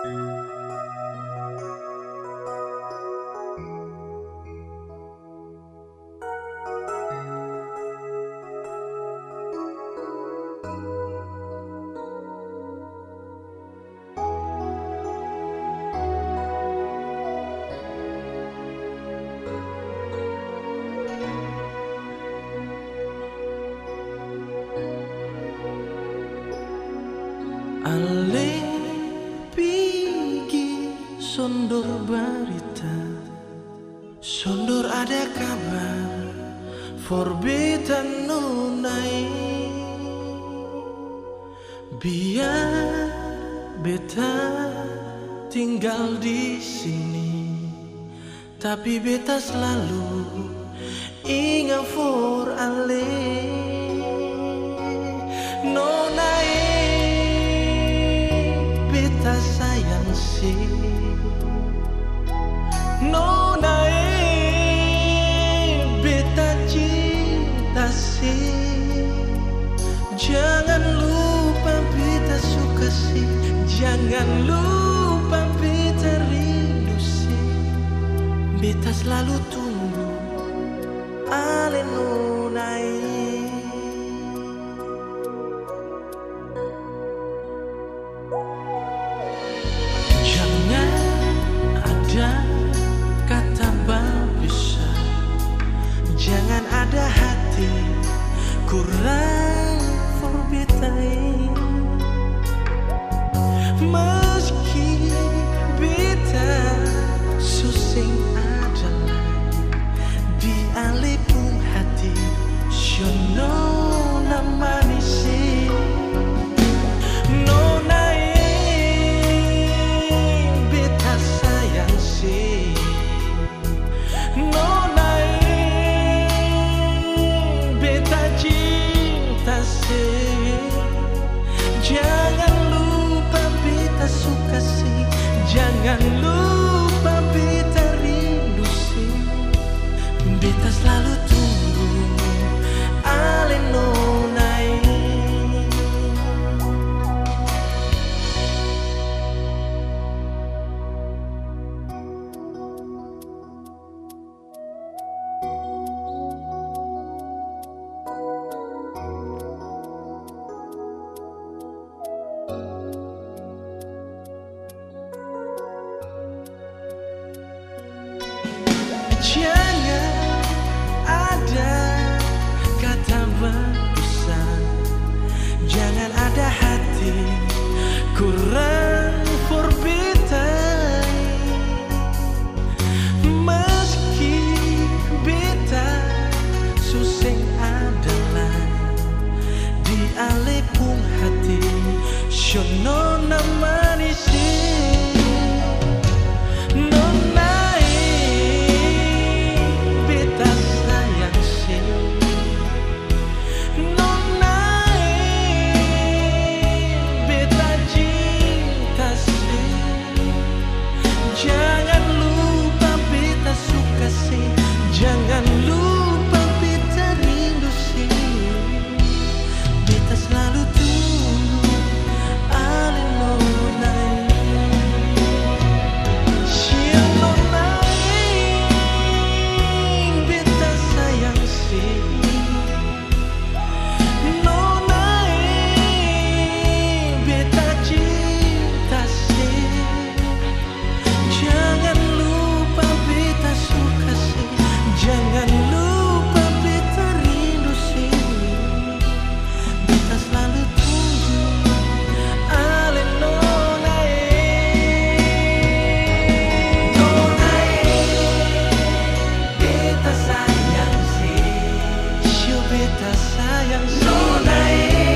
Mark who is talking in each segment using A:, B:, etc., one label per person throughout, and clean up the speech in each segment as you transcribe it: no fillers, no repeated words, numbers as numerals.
A: Ale pigi sondor berita, sondor ada kabar, forbitan nunai. Biar beta tinggal di sini, tapi beta selalu ingat for ale. Nonai beta sayang si, nonai beta cinta si. Jangan lupa beta suka si, jangan lupa beta rindu si. Beta selalu tunggu ale nonai. Jangan ada hati kurang forbitai. Meski beta susing adalah di alipung hati, shono namanisi. Nonai beta sayang si, jangan lupa beta suka si, jangan lupa beta rindu si. Beta selalu tunggu ale nonai. Jangan ada kata bagusan, jangan ada hati kurang forbitai. Meski beta susing adalah di alipung hati, shono namanisi. Jangan lupa beta rindu si. Beta selalu tunggu ale nonai. Sia nonai beta sayang si, nonai beta cinta si. Jangan lupa beta suka si, jangan lupa beta rindu si. Beta selalu tunggu ale nonai. Nonai beta sayang si, sio beta sayang si. Nonai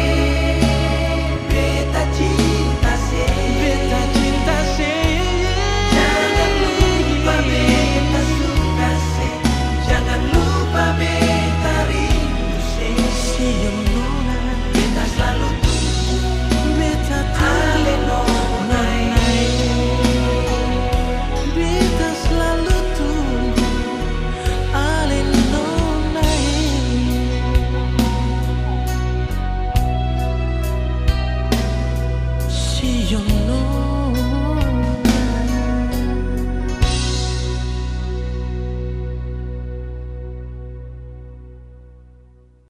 A: beta cinta si, beta cinta si. Jangan lupa beta suka si, jangan lupa beta rindu si. Sio nona beta selalu tunggu beta ale nonai. Beta selalu tunggu ale nonai. Sio nona.